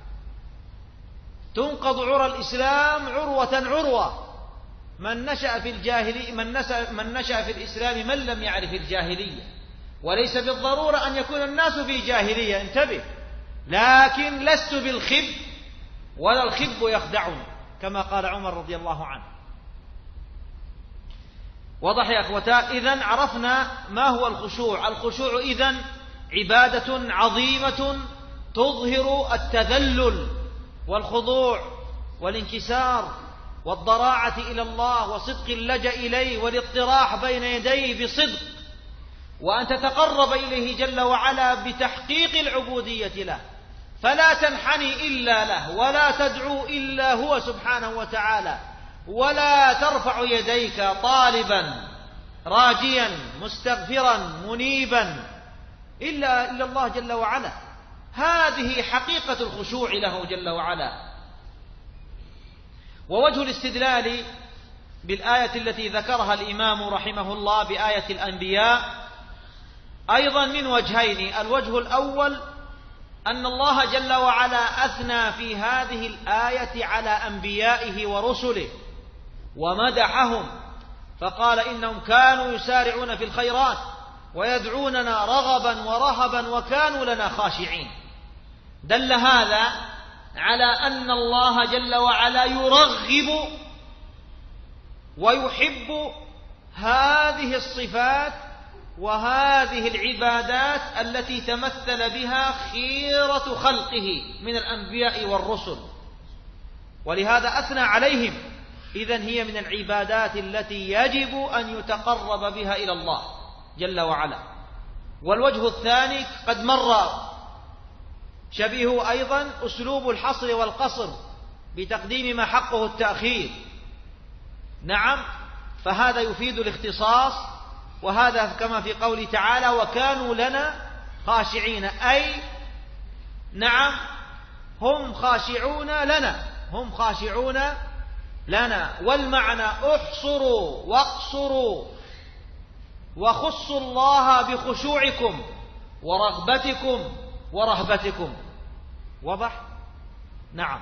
تنقض عرى الإسلام عروة عروة. من نشأ في الإسلام من لم يعرف الجاهلية. وليس بالضرورة أن يكون الناس في جاهلية، انتبه، لكن لست بالخب ولا الخب يخدعني، كما قال عمر رضي الله عنه. وضح يا أخوتا؟ إذن عرفنا ما هو الخشوع. الخشوع إذن عبادة عظيمة تظهر التذلل والخضوع والانكسار والضراعة إلى الله وصدق اللجأ إليه والاضطراح بين يديه بصدق، وأن تتقرب إليه جل وعلا بتحقيق العبودية له، فلا تنحني إلا له، ولا تدعو إلا هو سبحانه وتعالى، ولا ترفع يديك طالبا راجيا مستغفرا منيبا إلا الله جل وعلا. هذه حقيقة الخشوع له جل وعلا. ووجه الاستدلال بالآية التي ذكرها الإمام رحمه الله بآية الأنبياء أيضا من وجهين. الوجه الأول أن الله جل وعلا أثنى في هذه الآية على أنبيائه ورسله ومدحهم، فقال: إنهم كانوا يسارعون في الخيرات ويدعوننا رغبا ورهبا وكانوا لنا خاشعين. دل هذا على أن الله جل وعلا يرغب ويحب هذه الصفات وهذه العبادات التي تمثل بها خيرة خلقه من الأنبياء والرسل، ولهذا أثنى عليهم. إذن هي من العبادات التي يجب أن يتقرب بها إلى الله جل وعلا. والوجه الثاني قد مر شبيه أيضا أسلوب الحصر والقصر بتقديم ما حقه التأخير. نعم، فهذا يفيد الاختصاص، وهذا كما في قوله تعالى: وكانوا لنا خاشعين، أي نعم هم خاشعون لنا، هم خاشعون لنا. والمعنى: احصروا واقصروا وخصوا الله بخشوعكم ورغبتكم ورهبتكم. وضح؟ نعم.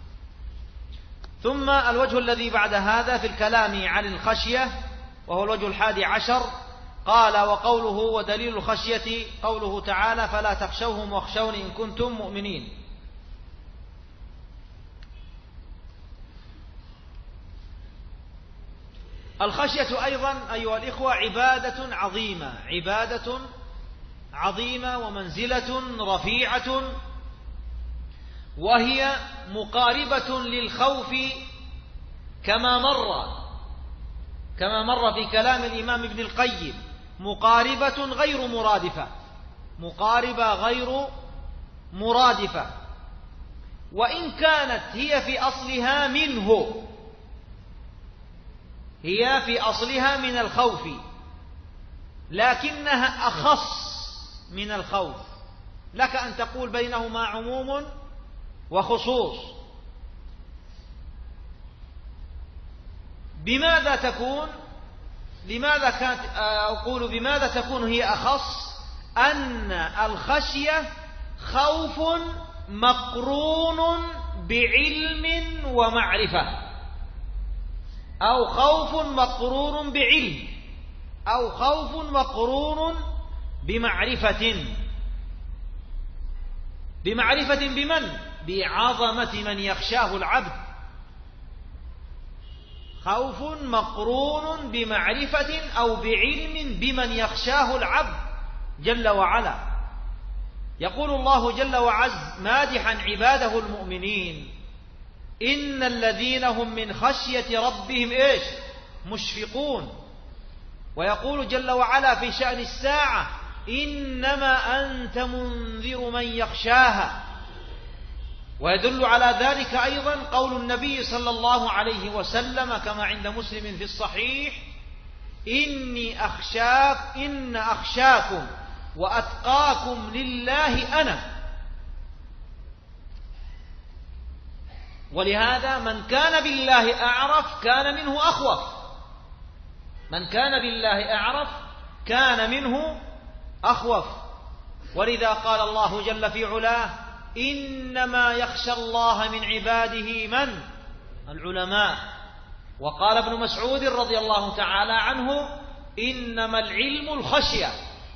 ثم الوجه الذي بعد هذا في الكلام عن الخشية، وهو الوجه 11، قال: وقوله ودليل الخشية قوله تعالى: فلا تخشوهم واخشون إن كنتم مؤمنين. الخشية أيضا أيها الإخوة عبادة عظيمة، عبادة عظيمة ومنزلة رفيعة، وهي مقاربة للخوف كما مر في كلام الإمام ابن القيم، مقاربة غير مرادفة، مقاربة غير مرادفة، وإن كانت هي في أصلها منه، هي في أصلها من الخوف، لكنها أخص من الخوف. لك أن تقول بينهما عموم وخصوص. بماذا تكون؟ لماذا كانت أقول بماذا تكون هي أخص؟ أن الخشية خوف مقرون بعلم ومعرفة، أو خوف مقرون بعلم، أو خوف مقرون بمعرفة. بمعرفة بمن؟ بعظمة من يخشاه العبد. خوف مقرون بمعرفة أو بعلم بمن يخشاه العبد جل وعلا. يقول الله جل وعز مادحا عباده المؤمنين: إن الذين هم من خشية ربهم إيش؟ مشفقون. ويقول جل وعلا في شأن الساعة: إنما أنت منذر من يخشاها. ويدل على ذلك أيضا قول النبي صلى الله عليه وسلم كما عند مسلم في الصحيح: إن أخشاكم وأتقاكم لله أنا. ولهذا من كان بالله أعرف كان منه أخوف، من كان بالله أعرف كان منه أخوف. ولذا قال الله جل في علاه: إنما يخشى الله من عباده من؟ العلماء. وقال ابن مسعود رضي الله تعالى عنه: إنما العلم الخشية،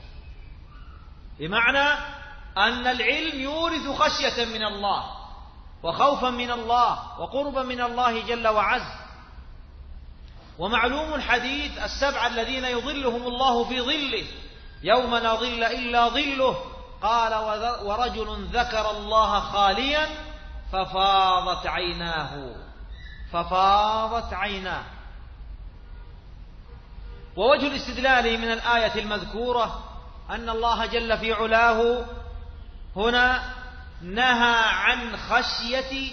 بمعنى أن العلم يورث خشية من الله وخوفا من الله وقربا من الله جل وعز. ومعلوم الحديث: السبعة الذين يظلهم الله في ظله يوم لا ظل إلا ظله. قال: ورجل ذكر الله خاليا ففاضت عيناه. ووجه الاستدلال من الآية المذكورة أن الله جل في علاه هنا نهى عن خشية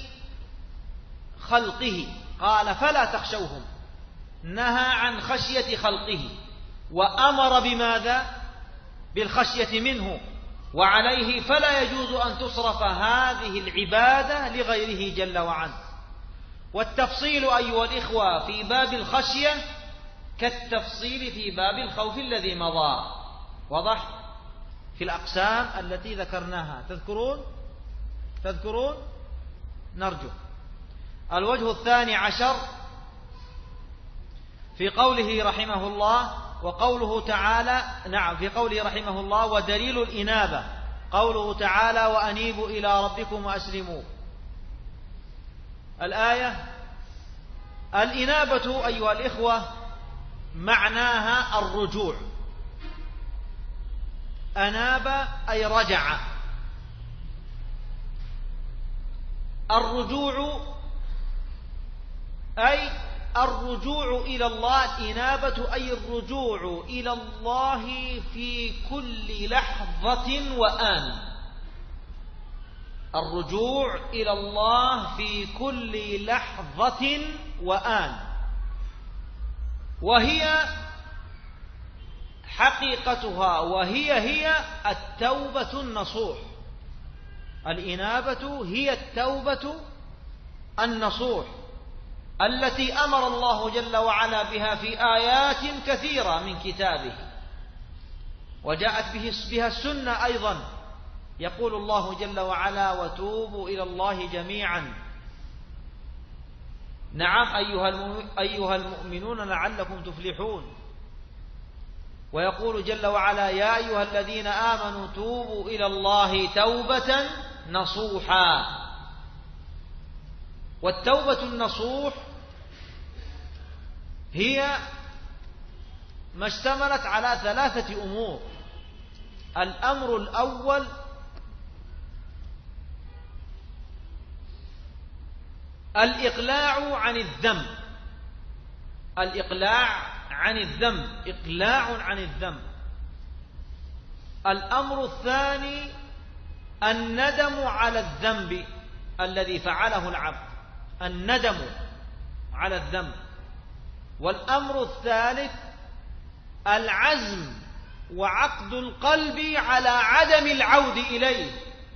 خلقه، قال: فلا تخشوهم، نهى عن خشية خلقه، وأمر بماذا؟ بالخشية منه. وعليه فلا يجوز أن تصرف هذه العبادة لغيره جل وعلا. والتفصيل أيها الإخوة في باب الخشية كالتفصيل في باب الخوف الذي مضى، واضح؟ في الأقسام التي ذكرناها. تذكرون؟ نرجو. الوجه الثاني عشر في قوله رحمه الله وقوله تعالى، نعم، في قوله رحمه الله: ودليل الإنابة قوله تعالى: وأنيبوا إلى ربكم وأسلموا. الآية: الإنابة أيها الإخوة معناها الرجوع. أناب أي رجع. الرجوع أي الرجوع إلى الله. الإنابة أي الرجوع إلى الله في كل لحظة وآن. الرجوع إلى الله في كل لحظة وآن. وهي حقيقتها هي التوبة النصوح. الإنابة هي التوبة النصوح التي أمر الله جل وعلا بها في آيات كثيرة من كتابه، وجاءت بها السنة أيضا. يقول الله جل وعلا: وتوبوا إلى الله جميعا. نعم أيها المؤمنون لعلكم تفلحون. ويقول جل وعلا: يا أيها الذين آمنوا توبوا إلى الله توبة نصوحا. والتوبة النصوح هي ما اشتملت على ثلاثة أمور. الأمر الأول الإقلاع عن الذنب، الإقلاع عن الذنب، إقلاع عن الذنب. الأمر الثاني الندم على الذنب الذي فعله العبد، الندم على الذنب. والأمر الثالث العزم وعقد القلب على عدم العود إليه،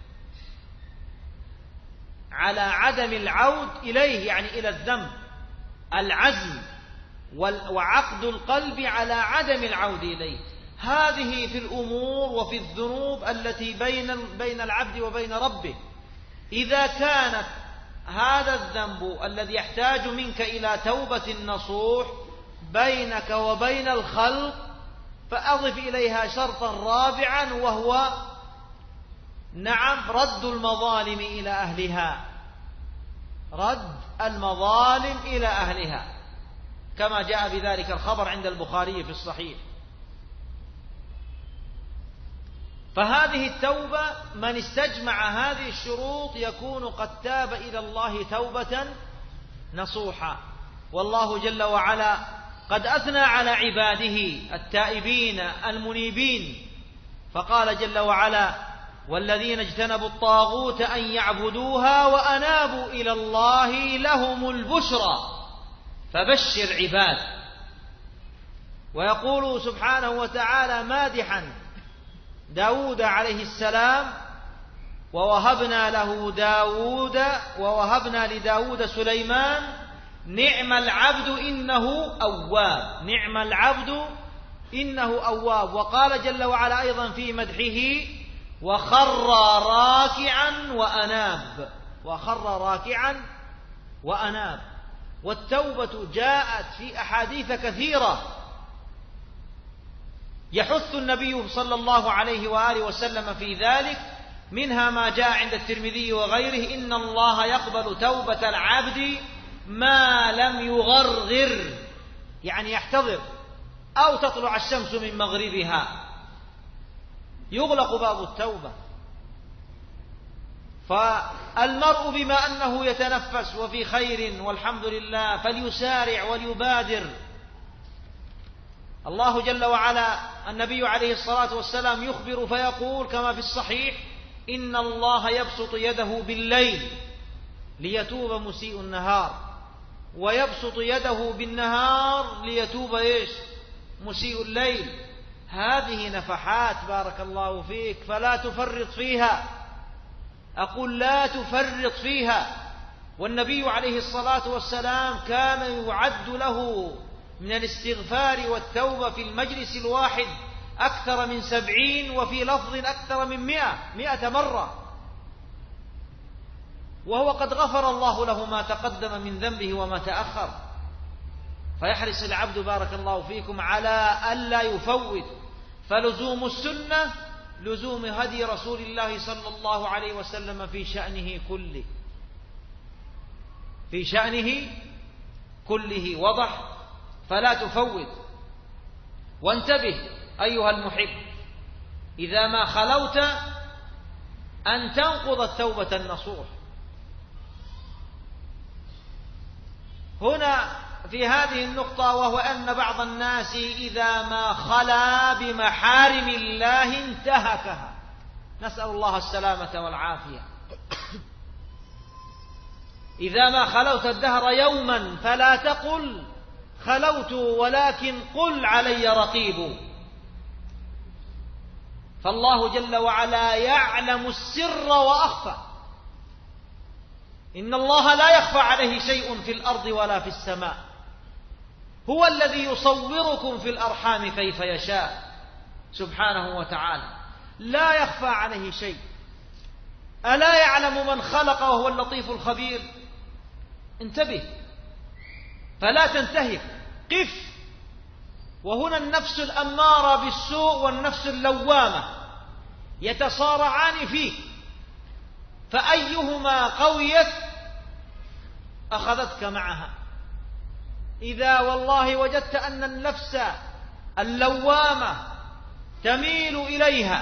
على عدم العود إليه يعني إلى الذنب، العزم وعقد القلب على عدم العود إليه. هذه في الأمور وفي الذنوب التي بين العبد وبين ربه. إذا كانت هذا الذنب الذي يحتاج منك إلى توبة نصوح بينك وبين الخلق، فأضف إليها شرطا رابعا وهو رد المظالم إلى أهلها، رد المظالم إلى أهلها، كما جاء بذلك الخبر عند البخاري في الصحيح. فهذه التوبة من استجمع هذه الشروط يكون قد تاب إلى الله توبة نصوحا. والله جل وعلا قد أثنى على عباده التائبين المنيبين، فقال جل وعلا: والذين اجتنبوا الطاغوت أن يعبدوها وأنابوا إلى الله لهم البشرى فبشر عباد. ويقول سبحانه وتعالى مادحا داود عليه السلام: ووهبنا لداود سليمان نعم العبد إنه أواب، نعم العبد إنه أواب. وقال جل وعلا أيضا في مدحه: وخر راكعا وأناب، وخر راكعا وأناب. والتوبة جاءت في أحاديث كثيرة يحث النبي صلى الله عليه وآله وسلم في ذلك، منها ما جاء عند الترمذي وغيره: إن الله يقبل توبة العبد ما لم يغرغر، يعني يحتضر، أو تطلع الشمس من مغربها، يغلق باب التوبة. فالمرء بما أنه يتنفس وفي خير والحمد لله فليسارع وليبادر. الله جل وعلا النبي عليه الصلاة والسلام يخبر فيقول كما في الصحيح: إن الله يبسط يده بالليل ليتوب مسيء النهار، ويبسط يده بالنهار ليتوب مسيء الليل. هذه نفحات بارك الله فيك، فلا تفرط فيها، أقول لا تفرط فيها. والنبي عليه الصلاة والسلام كان يعد له من الاستغفار والتوبة في المجلس الواحد أكثر من 70، وفي لفظ أكثر من 100 مرة، وهو قد غفر الله له ما تقدم من ذنبه وما تأخر. فيحرص العبد بارك الله فيكم على ألا يفوت. فلزوم السنة لزوم هدي رسول الله صلى الله عليه وسلم في شأنه كله، في شأنه كله، وضح؟ فلا تفوت. وانتبه أيها المحب، إذا ما خلوت أن تنقض التوبة النصوح. هنا في هذه النقطة، وهو أن بعض الناس إذا ما خلا بمحارم الله انتهكها، نسأل الله السلامة والعافية. إذا ما خلوت الدهر يوما فلا تقل خلوت، ولكن قل علي رقيب. فالله جل وعلا يعلم السر وأخفى. إن الله لا يخفى عليه شيء في الأرض ولا في السماء، هو الذي يصوركم في الأرحام كيف يشاء سبحانه وتعالى، لا يخفى عليه شيء. ألا يعلم من خلق وهو اللطيف الخبير؟ انتبه، فلا تنتهك، قف. وهنا النفس الأمارة بالسوء والنفس اللوامة يتصارعان فيك، فأيهما قويت أخذتك معها. إذا والله وجدت أن النفس اللوامة تميل إليها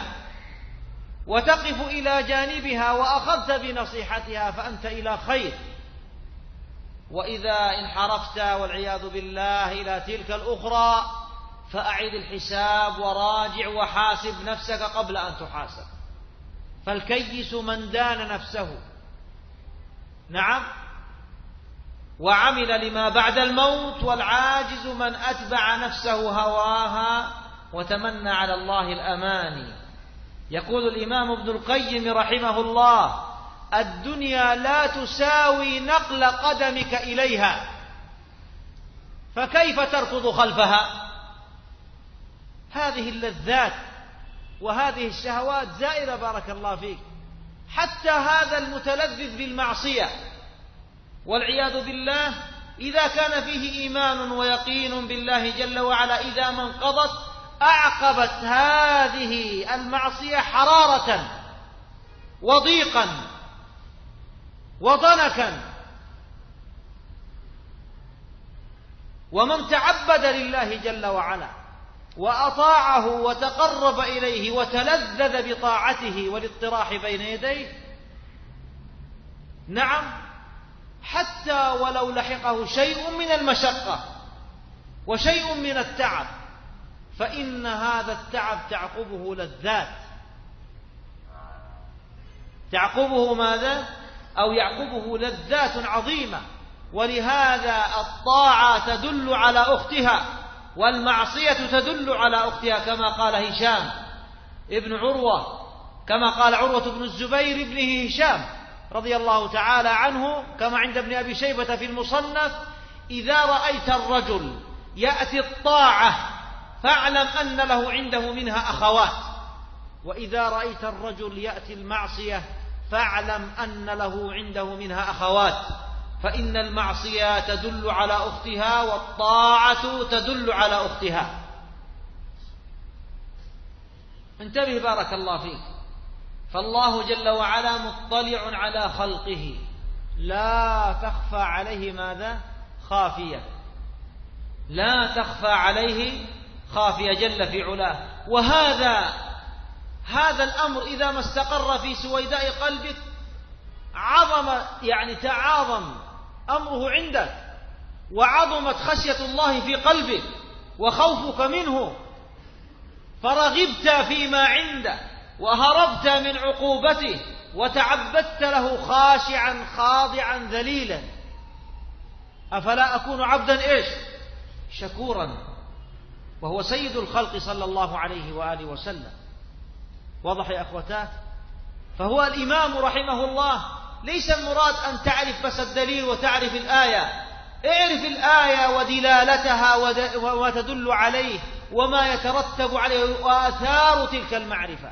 وتقف إلى جانبها وأخذت بنصيحتها فأنت إلى خير. وإذا انحرفت والعياذ بالله إلى تلك الأخرى فأعد الحساب وراجع وحاسب نفسك قبل أن تحاسب. فالكيس من دان نفسه، نعم، وعمل لما بعد الموت، والعاجز من أتبع نفسه هواها وتمنى على الله الأماني. يقول الإمام ابن القيم رحمه الله: الدنيا لا تساوي نقل قدمك إليها، فكيف تركض خلفها؟ هذه اللذات وهذه الشهوات زائرة بارك الله فيك. حتى هذا المتلذذ بالمعصية والعياذ بالله إذا كان فيه إيمان ويقين بالله جل وعلا، إذا ما انقضت أعقبت هذه المعصية حرارة وضيقا وضنكا. ومن تعبد لله جل وعلا وأطاعه وتقرب إليه وتلذذ بطاعته والاطراح بين يديه، نعم، حتى ولو لحقه شيء من المشقة وشيء من التعب، فإن هذا التعب تعقبه لذات، تعقبه ماذا؟ أو يعقبه لذات عظيمة. ولهذا الطاعة تدل على أختها والمعصية تدل على أختها، كما قال هشام ابن عروة، كما قال عروة بن الزبير ابنه هشام رضي الله تعالى عنه، كما عند ابن أبي شيبة في المصنف: إذا رأيت الرجل يأتي الطاعة فاعلم أن له عنده منها أخوات، وإذا رأيت الرجل يأتي المعصية فاعلم أن له عنده منها أخوات، فإن المعصية تدل على أختها والطاعة تدل على أختها. انتبه بارك الله فيك، فالله جل وعلا مطلع على خلقه لا تخفى عليه ماذا؟ خافية، لا تخفى عليه خافية جل في علاه. هذا الأمر إذا ما استقر في سويداء قلبك عظم، يعني تعاظم أمره عندك، وعظمت خشية الله في قلبك وخوفك منه، فرغبت فيما عنده وهربت من عقوبته وتعبدت له خاشعا خاضعا ذليلا. أفلا أكون عبدا إيش؟ شكورا، وهو سيد الخلق صلى الله عليه وآله وسلم. واضح يا أخوتاه؟ فهو الإمام رحمه الله ليس المراد أن تعرف بس الدليل وتعرف الآية، اعرف الآية ودلالتها وما تدل عليه وما يترتب عليه وآثار تلك المعرفة.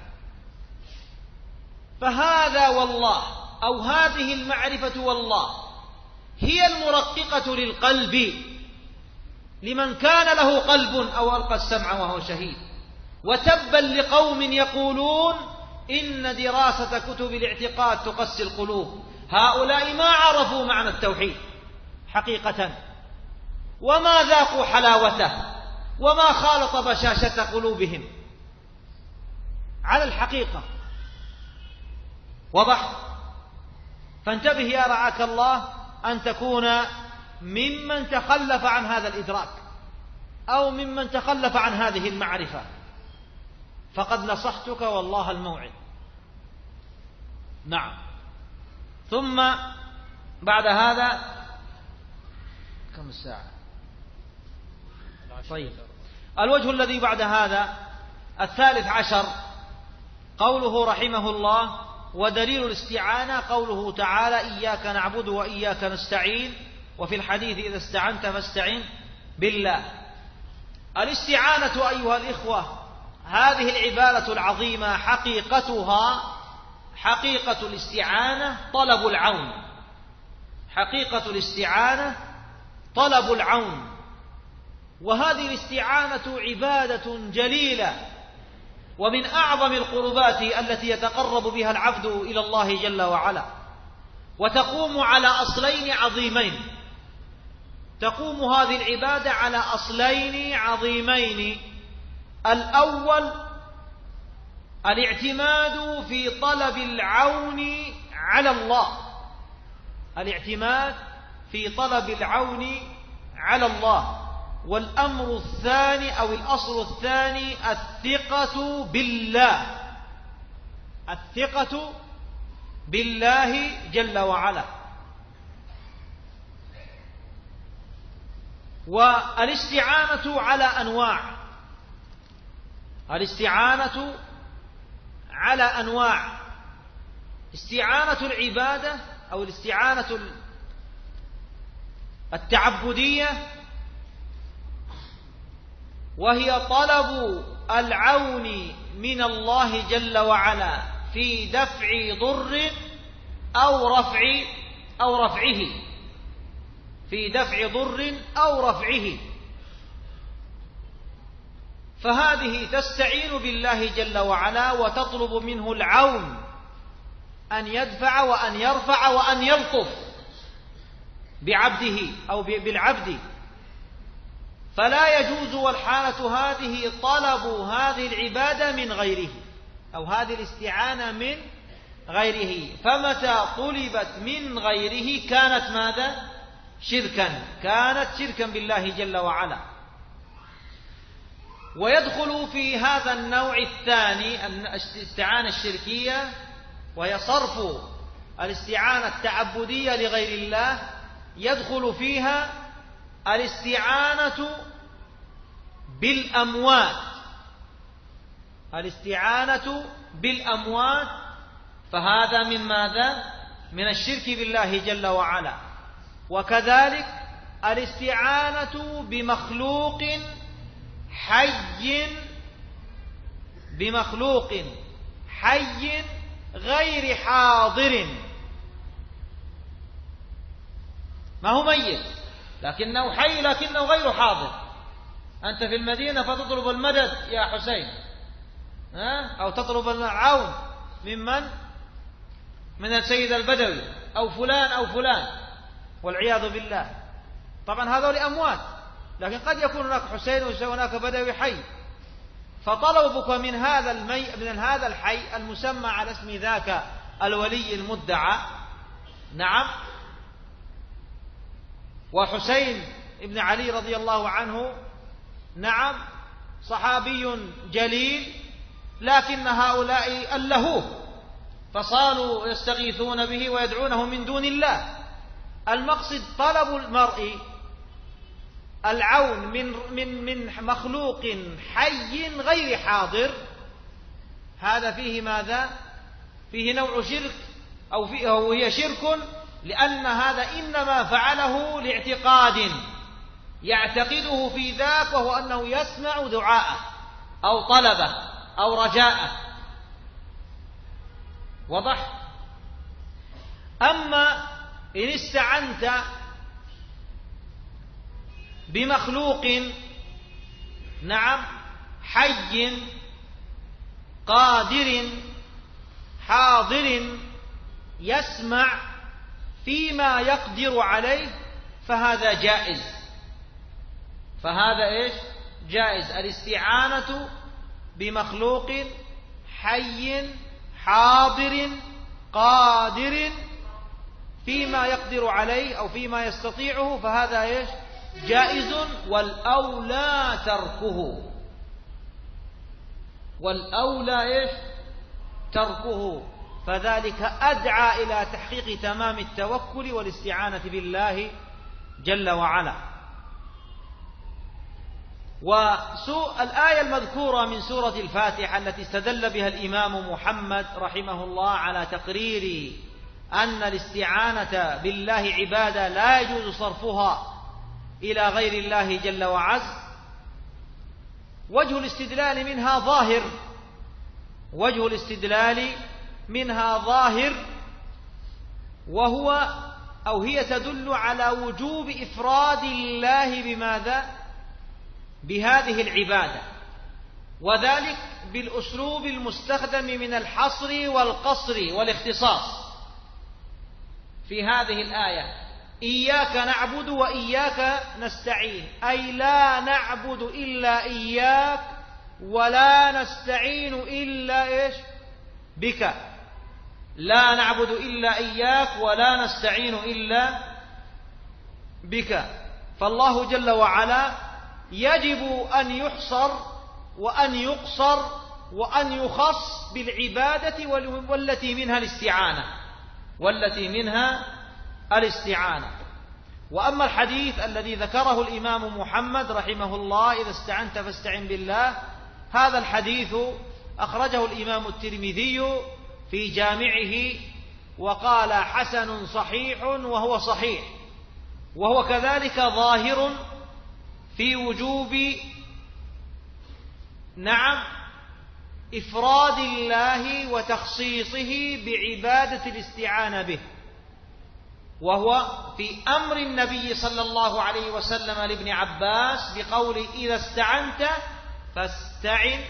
فهذا والله، أو هذه المعرفة والله، هي المرققة للقلب لمن كان له قلب أو ألقى السمع وهو شهيد. وتبا لقوم يقولون إن دراسة كتب الاعتقاد تقسي القلوب. هؤلاء ما عرفوا معنى التوحيد حقيقة، وما ذاقوا حلاوته، وما خالط بشاشة قلوبهم على الحقيقة. وضح؟ فانتبه يا رعاك الله أن تكون ممن تخلف عن هذا الإدراك أو ممن تخلف عن هذه المعرفة، فقد نصحتك والله الموعد. نعم. ثم بعد هذا كم الساعة؟ طيب، الوجه الذي بعد هذا 13 قوله رحمه الله: ودليل الاستعانة قوله تعالى: إياك نعبد وإياك نستعين. وفي الحديث: إذا استعنت فاستعن بالله. الاستعانة أيها الإخوة هذه العبادة العظيمة حقيقتها، حقيقة الاستعانة طلب العون، حقيقة الاستعانة طلب العون. وهذه الاستعانة عبادة جليلة ومن أعظم القربات التي يتقرب بها العبد إلى الله جل وعلا، وتقوم على أصلين عظيمين. تقوم هذه العبادة على أصلين عظيمين: الأول الاعتماد في طلب العون على الله، الاعتماد في طلب العون على الله. والأمر الثاني أو الأصل الثاني الثقة بالله، الثقة بالله جل وعلا. والاستعانة على أنواع، الاستعانة على أنواع: استعانة العبادة أو الاستعانة التعبدية، وهي طلب العون من الله جل وعلا في دفع ضر أو رفعه، في دفع ضر أو رفعه. فهذه تستعين بالله جل وعلا وتطلب منه العون أن يدفع وأن يرفع وأن يلطف بعبده أو بالعبد. فلا يجوز والحالة هذه طلب هذه العبادة من غيره أو هذه الاستعانة من غيره. فمتى طلبت من غيره كانت ماذا؟ شركا، كانت شركا بالله جل وعلا. ويدخل في هذا النوع الثاني الاستعانة الشركية، وهي صرف الاستعانة التعبدية لغير الله. يدخل فيها الاستعانة بالأموات، الاستعانة بالأموات، فهذا من ماذا؟ من الشرك بالله جل وعلا. وكذلك الاستعانة بمخلوق حي، بمخلوق حي غير حاضر، ما هو ميت لكنه حي لكنه غير حاضر. أنت في المدينة فتطلب المدد يا حسين، أو تطلب العون من السيد البدوي أو فلان أو فلان والعياذ بالله. طبعا هذول أموات، لكن قد يكون هناك حسين وهناك بدوي حي. فطلبك من هذا الحي المسمى على اسم ذاك الولي المدعى، نعم. وحسين ابن علي رضي الله عنه نعم صحابي جليل، لكن هؤلاء ألهوه فصاروا يستغيثون به ويدعونه من دون الله. المقصد طلب المرء العون من مخلوق حي غير حاضر، هذا فيه ماذا؟ فيه نوع شرك أو هي شرك، لأن هذا إنما فعله لاعتقاد يعتقده في ذاك، وهو أنه يسمع دعاءه أو طلبه أو رجاءه. وضح؟ أما إن استعنت بمخلوق نعم حي قادر حاضر يسمع فيما يقدر عليه، فهذا جائز. فهذا إيش؟ جائز. الاستعانة بمخلوق حي حاضر قادر فيما يقدر عليه أو فيما يستطيعه، فهذا إيش؟ جائز. والأولى تركه، والأولى إيش؟ تركه. فذلك أدعى إلى تحقيق تمام التوكل والاستعانة بالله جل وعلا. والآية المذكورة من سورة الفاتحة التي استدل بها الإمام محمد رحمه الله على تقرير أن الاستعانة بالله عبادة لا يجوز صرفها إلى غير الله جل وعز، وجه الاستدلال منها ظاهر، وجه الاستدلال منها ظاهر، وهو أو هي تدل على وجوب إفراد الله بماذا؟ بهذه العبادة، وذلك بالأسلوب المستخدم من الحصر والقصر والاختصاص في هذه الآية: إياك نعبد وإياك نستعين، أي لا نعبد إلا إياك ولا نستعين إلا إيش؟ بك. لا نعبد إلا إياك ولا نستعين بك. فالله جل وعلا يجب أن يحصر وأن يقصر وأن يخص بالعبادة والتي منها الاستعانة. وأما الحديث الذي ذكره الإمام محمد رحمه الله إذا استعنت فاستعن بالله، هذا الحديث أخرجه الإمام الترمذي في جامعه وقال حسن صحيح، وهو صحيح، وهو كذلك ظاهر في وجوب إفراد الله وتخصيصه بعبادة الاستعانة به، وهو في أمر النبي صلى الله عليه وسلم لابن عباس بقوله إذا استعنت فاستعن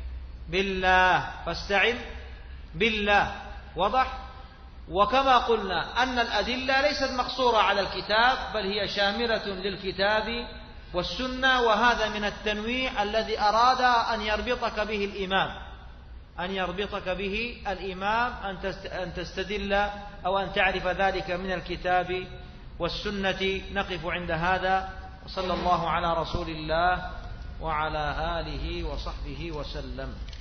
بالله. وضح. وكما قلنا أن الأدلة ليست مقصورة على الكتاب، بل هي شاملة للكتاب والسنة، وهذا من التنويع الذي أراد أن يربطك به الإمام أن تستدل أو أن تعرف ذلك من الكتاب والسنة. نقف عند هذا، وصلى الله على رسول الله وعلى آله وصحبه وسلم.